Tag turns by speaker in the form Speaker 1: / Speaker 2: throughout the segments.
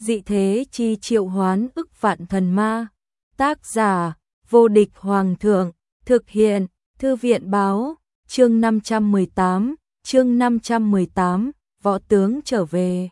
Speaker 1: dị thế chi triệu hoán ức vạn thần ma. Tác giả, vô địch hoàng thượng, thực hiện, thư viện báo, chương 518, võ tướng trở về.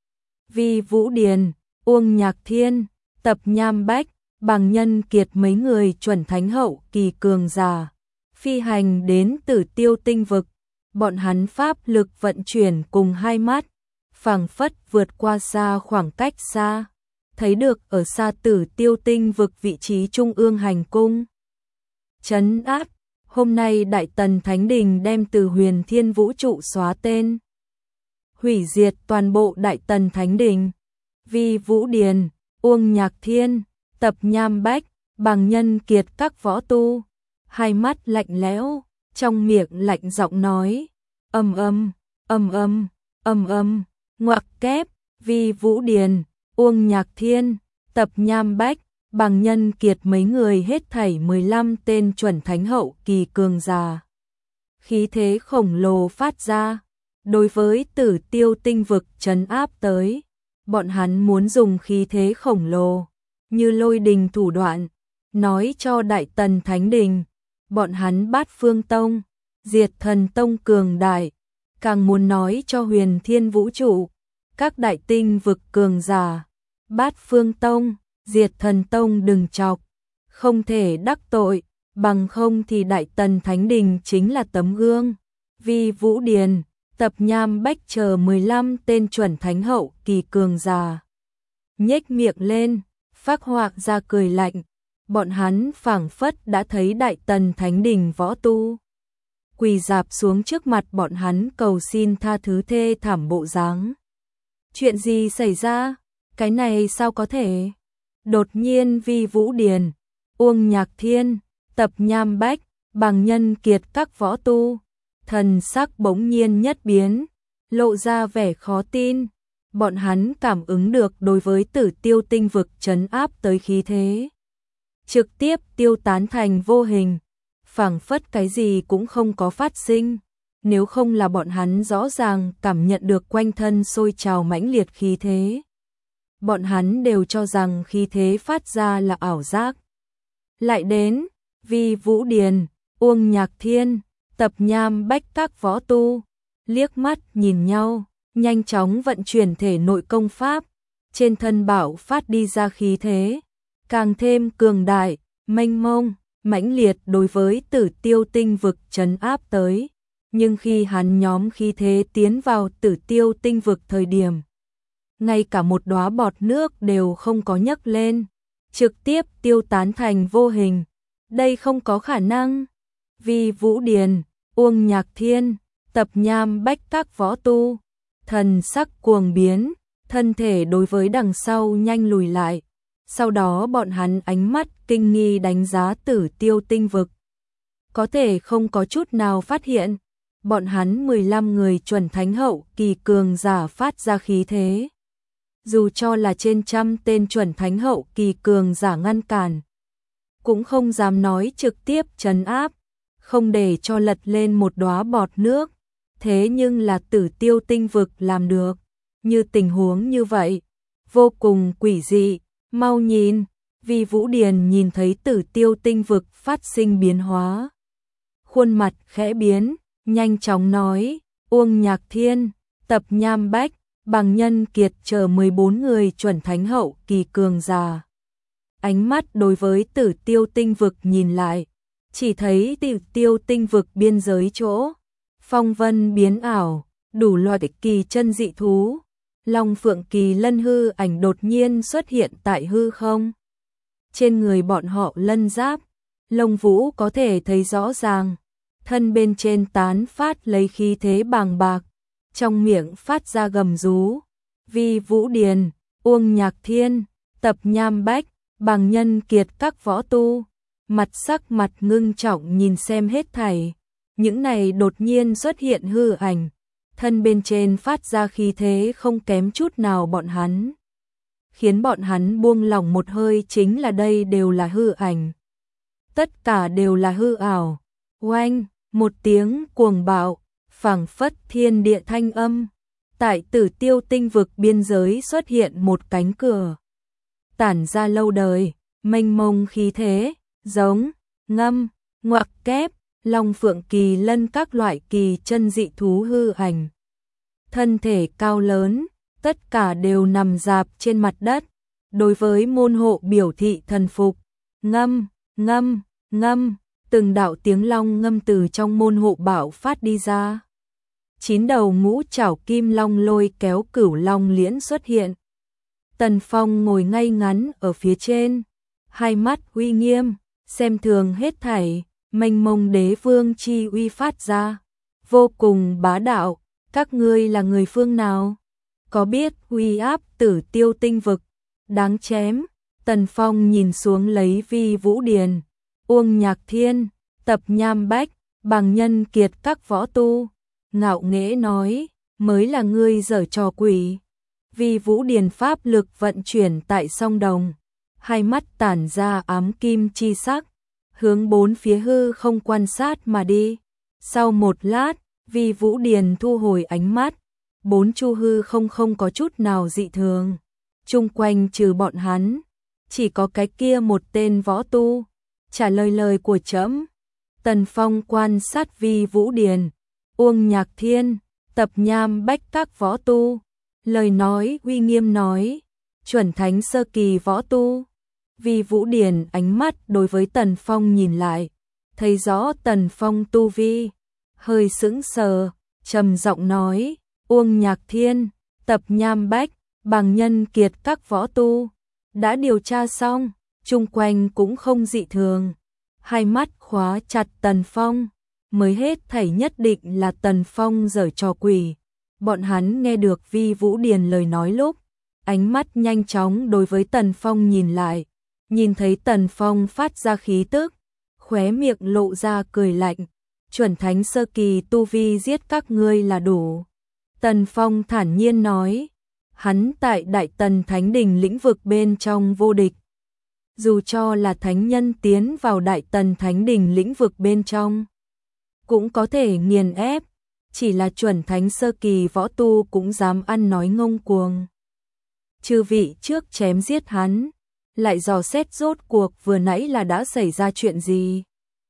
Speaker 1: Vi Vũ Điền, Uông Nhạc Thiên, Tập Nham Bách, Bằng Nhân Kiệt mấy người chuẩn thánh hậu kỳ cường giả, phi hành đến Tử Tiêu tinh vực, bọn hắn pháp lực vận chuyển cùng hai mắt, phảng phất vượt qua xa khoảng cách xa, thấy được ở xa Tử Tiêu tinh vực vị trí trung ương hành cung. Trấn áp, hôm nay Đại Tần Thánh Đình đem từ Huyền Thiên vũ trụ xóa tên, hủy diệt toàn bộ Đại Tần Thánh Đình. Vi Vũ Điền, Uông Nhạc Thiên, Tập Nham Bách, Bằng Nhân Kiệt các võ tu, hai mắt lạnh lẽo, trong miệng lạnh giọng nói, ầm ầm, ầm ầm, ầm ầm, ngoặc kép. Vi Vũ Điền, Uông Nhạc Thiên, Tập Nham Bách, Bằng Nhân Kiệt mấy người hết thảy 15 tên chuẩn thánh hậu kỳ cường giả. Khí thế khổng lồ phát ra, đối với Tử Tiêu tinh vực trấn áp tới, bọn hắn muốn dùng khí thế khổng lồ, như lôi đình thủ đoạn, nói cho Đại Tần Thánh Đình, bọn hắn Bát Phương Tông, Diệt Thần Tông cường đại, càng muốn nói cho Huyền Thiên vũ trụ, các đại tinh vực cường giả, Bát Phương Tông, Diệt Thần Tông đừng chọc, không thể đắc tội, bằng không thì Đại Tần Thánh Đình chính là tấm gương. Vi Vũ Điền, Tập Nham Bách chờ 15 tên chuẩn thánh hậu kỳ cường giả, nhếch miệng lên, phác họa ra cười lạnh, bọn hắn phảng phất đã thấy Đại Tần Thánh Đình võ tu, quỳ rạp xuống trước mặt bọn hắn cầu xin tha thứ thê thảm bộ dáng. Chuyện gì xảy ra? Cái này sao có thể? Đột nhiên Vi Vũ Điền, Uông Nhạc Thiên, Tập Nham Bách, Bằng Nhân Kiệt các võ tu, thần sắc bỗng nhiên nhất biến, lộ ra vẻ khó tin. Bọn hắn cảm ứng được đối với Tử Tiêu tinh vực trấn áp tới khí thế, trực tiếp tiêu tán thành vô hình, phảng phất cái gì cũng không có phát sinh. Nếu không là bọn hắn rõ ràng cảm nhận được quanh thân sôi trào mãnh liệt khí thế, bọn hắn đều cho rằng khí thế phát ra là ảo giác. Lại đến, Vi Vũ Điền, Uông Nhạc Thiên, Tập Nham Bách các võ tu, liếc mắt nhìn nhau, nhanh chóng vận chuyển thể nội công pháp, trên thân bảo phát đi ra khí thế, càng thêm cường đại, mênh mông, mãnh liệt đối với Tử Tiêu tinh vực trấn áp tới. Nhưng khi hắn nhóm khí thế tiến vào Tử Tiêu tinh vực thời điểm, ngay cả một đóa bọt nước đều không có nhấc lên, trực tiếp tiêu tán thành vô hình. Đây không có khả năng. Vi Vũ Điền, Uông Nhạc Thiên, Tập Nham Bách các võ tu, thần sắc cuồng biến, thân thể đối với đằng sau nhanh lùi lại. Sau đó bọn hắn ánh mắt kinh nghi đánh giá Tử Tiêu tinh vực. Có thể không có chút nào phát hiện, bọn hắn 15 người chuẩn thánh hậu kỳ cường giả phát ra khí thế. Dù cho là trên trăm tên chuẩn thánh hậu kỳ cường giả ngăn cản, cũng không dám nói trực tiếp trấn áp, không để cho lật lên một đóa bọt nước. Thế nhưng là Tử Tiêu tinh vực làm được. Như tình huống như vậy, vô cùng quỷ dị. Mau nhìn, Vi Vũ Điền nhìn thấy Tử Tiêu tinh vực phát sinh biến hóa, khuôn mặt khẽ biến, nhanh chóng nói, Uông Nhạc Thiên, Tập Nham Bách, Bằng Nhân Kiệt chờ 14 người chuẩn thánh hậu kỳ cường giả. Ánh mắt đối với Tử Tiêu tinh vực nhìn lại, chỉ thấy Tử Tiêu tinh vực biên giới chỗ, phong vân biến ảo, đủ loại kỳ chân dị thú, Long Phượng Kỳ Lân hư ảnh đột nhiên xuất hiện tại hư không. Trên người bọn họ lân giáp, lông vũ có thể thấy rõ ràng, thân bên trên tán phát lấy khí thế bàng bạc, trong miệng phát ra gầm rú. Vi Vũ Điền, Uông Nhạc Thiên, Tập Nham Bách, Bằng Nhân Kiệt các võ tu, mặt sắc mặt ngưng trọng nhìn xem hết thảy. Những này đột nhiên xuất hiện hư ảnh, thân bên trên phát ra khí thế không kém chút nào bọn hắn, khiến bọn hắn buông lỏng một hơi, chính là đây đều là hư ảnh, tất cả đều là hư ảo. Oanh, một tiếng cuồng bạo, phảng phất thiên địa thanh âm, Tại Tử Tiêu tinh vực biên giới xuất hiện một cánh cửa, tản ra lâu đời, mênh mông khí thế, giống, ngâm, ngoặc kép, long phượng kỳ lân các loại kỳ chân dị thú hư ảnh. Thân thể cao lớn, tất cả đều nằm rạp trên mặt đất, đối với môn hộ biểu thị thần phục. Ngâm, ngâm, ngâm, từng đạo tiếng long ngâm từ trong môn hộ bạo phát đi ra. 9 đầu ngũ trảo kim long lôi kéo cửu long liễn xuất hiện. Tần Phong ngồi ngay ngắn ở phía trên, hai mắt uy nghiêm, xem thường hết thảy, mênh mông đế vương chi uy phát ra, vô cùng bá đạo. Các ngươi là người phương nào? Có biết uy áp Tử Tiêu tinh vực, đáng chém. Tần Phong nhìn xuống lấy Vi Vũ Điền, Uông Nhạc Thiên, Tập Nham Bách, Bằng Nhân Kiệt các võ tu, ngạo nghễ nói, mới là ngươi giở trò quỷ. Vi Vũ Điền pháp lực vận chuyển tại song đồng, hai mắt tản ra ám kim chi sắc, hướng bốn phía hư không quan sát mà đi. Sau một lát, Vi Vũ Điền thu hồi ánh mắt, bốn chu hư không có chút nào dị thường. Chung quanh trừ bọn hắn, chỉ có cái kia một tên võ tu, trả lời lời của trẫm. Tần Phong quan sát Vi Vũ Điền, Uông Nhạc Thiên, Tập Nham Bách các võ tu, lời nói uy nghiêm nói, chuẩn thánh sơ kỳ võ tu. Vi Vũ Điền ánh mắt đối với Tần Phong nhìn lại, thấy rõ Tần Phong tu vi, hơi sững sờ, trầm giọng nói, Uông Nhạc Thiên, Tập Nham Bách, Bằng Nhân Kiệt các võ tu, đã điều tra xong, chung quanh cũng không dị thường. Hai mắt khóa chặt Tần Phong, mới hết thảy nhất định là Tần Phong giở trò quỷ. Bọn hắn nghe được Vi Vũ Điền lời nói lúc, ánh mắt nhanh chóng đối với Tần Phong nhìn lại, nhìn thấy Tần Phong phát ra khí tức, khóe miệng lộ ra cười lạnh, chuẩn thánh sơ kỳ tu vi giết các ngươi là đủ. Tần Phong thản nhiên nói, hắn tại Đại Tần Thánh Đình lĩnh vực bên trong vô địch. Dù cho là thánh nhân tiến vào Đại Tần Thánh Đình lĩnh vực bên trong, cũng có thể nghiền ép, chỉ là chuẩn thánh sơ kỳ võ tu cũng dám ăn nói ngông cuồng. Chư vị trước chém giết hắn, lại dò xét rốt cuộc vừa nãy là đã xảy ra chuyện gì.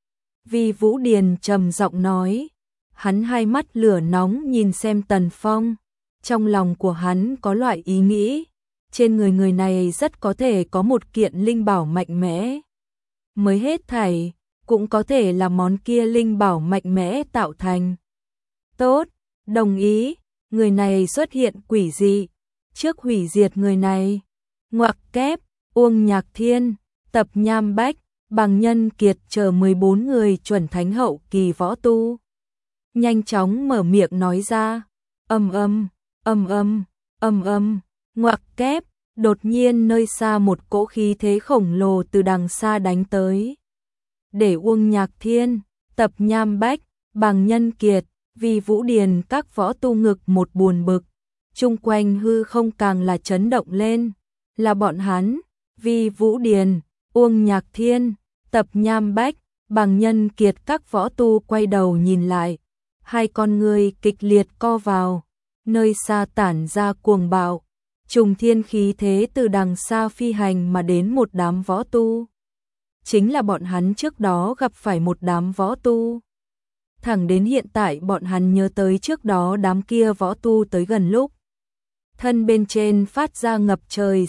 Speaker 1: Vi Vũ Điền trầm giọng nói, hắn hai mắt lửa nóng nhìn xem Tần Phong, trong lòng của hắn có loại ý nghĩ, trên người này rất có thể có một kiện linh bảo mạnh mẽ. Mới hết thảy, cũng có thể là món kia linh bảo mạnh mẽ tạo thành. Tốt, đồng ý, người này xuất hiện quỷ dị, trước hủy diệt người này. Ngoặc kép, Uông Nhạc Thiên, Tập Nham Bách, Bằng Nhân Kiệt chờ 14 người chuẩn thánh hậu kỳ võ tu. Nhanh chóng mở miệng nói ra, ầm ầm, ầm ầm, ầm ầm, ngoặc kép, đột nhiên nơi xa một cỗ khí thế khổng lồ từ đằng xa đánh tới. Để Uông Nhạc Thiên, Tập Nham Bách, Bằng Nhân Kiệt, Vi Vũ Điền các võ tu ngực một buồn bực, chung quanh hư không càng là chấn động lên, là bọn hắn, Vi Vũ Điền, Uông Nhạc Thiên, Tập Nham Bách, Bằng Nhân Kiệt các võ tu quay đầu nhìn lại, hai con người kịch liệt co vào, nơi xa tản ra cuồng bạo, trùng thiên khí thế từ đằng xa phi hành mà đến một đám võ tu. Chính là bọn hắn trước đó gặp phải một đám võ tu. Thẳng đến hiện tại bọn hắn nhớ tới trước đó đám kia võ tu tới gần lúc. Thân bên trên phát ra ngập trời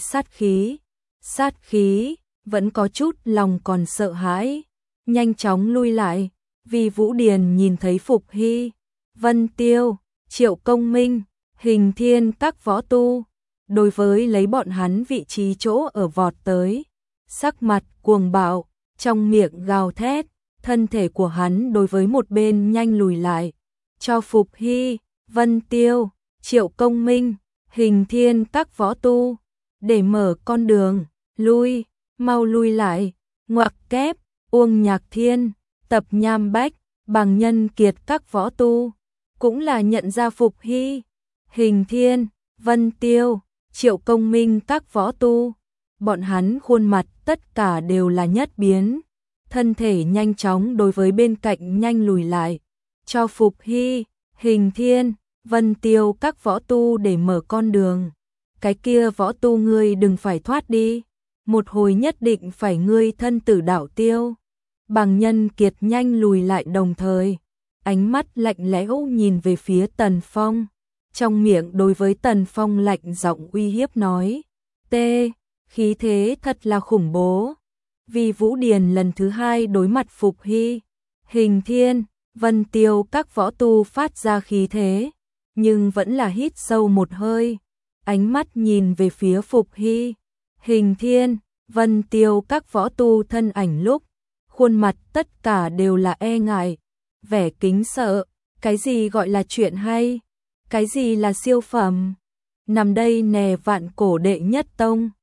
Speaker 1: sát khí, vẫn có chút lòng còn sợ hãi, nhanh chóng lui lại. Vi Vũ Điền nhìn thấy Phục Hy, Vân Tiêu, Triệu Công Minh, Hình Thiên các võ tu, đối với lấy bọn hắn vị trí chỗ ở vọt tới, sắc mặt cuồng bạo, trong miệng gào thét, thân thể của hắn đối với một bên nhanh lùi lại, cho Phục Hy, Vân Tiêu, Triệu Công Minh, Hình Thiên các võ tu, để mở con đường, lui, mau lui lại. Ngoặc kép, Uông Nhạc Thiên, Tập Nham Bách, Bằng Nhân Kiệt các võ tu, cũng là nhận ra Phục Hy, Hình Thiên, Vân Tiêu, Triệu Công Minh các võ tu, bọn hắn khuôn mặt tất cả đều là nhất biến, thân thể nhanh chóng đối với bên cạnh nhanh lùi lại, cho Phục Hy, Hình Thiên, Vân Tiêu các võ tu để mở con đường. Cái kia võ tu ngươi đừng phải thoát đi, một hồi nhất định phải ngươi thân tử đạo tiêu. Bằng Nhân Kiệt nhanh lùi lại, đồng thời ánh mắt lạnh lẽo nhìn về phía Tần Phong, trong miệng đối với Tần Phong lạnh giọng uy hiếp nói: "Tê, khí thế thật là khủng bố." Vì Vũ Điền lần thứ hai đối mặt Phục Hy, Hình Thiên, Vân Tiêu các võ tu phát ra khí thế, nhưng vẫn là hít sâu một hơi, ánh mắt nhìn về phía Phục Hy, Hình Thiên, Vân Tiêu các võ tu thân ảnh lúc, khuôn mặt tất cả đều là e ngại, vẻ kính sợ. Cái gì gọi là chuyện hay? Cái gì là siêu phẩm? Nằm đây nè, vạn cổ đệ nhất tông.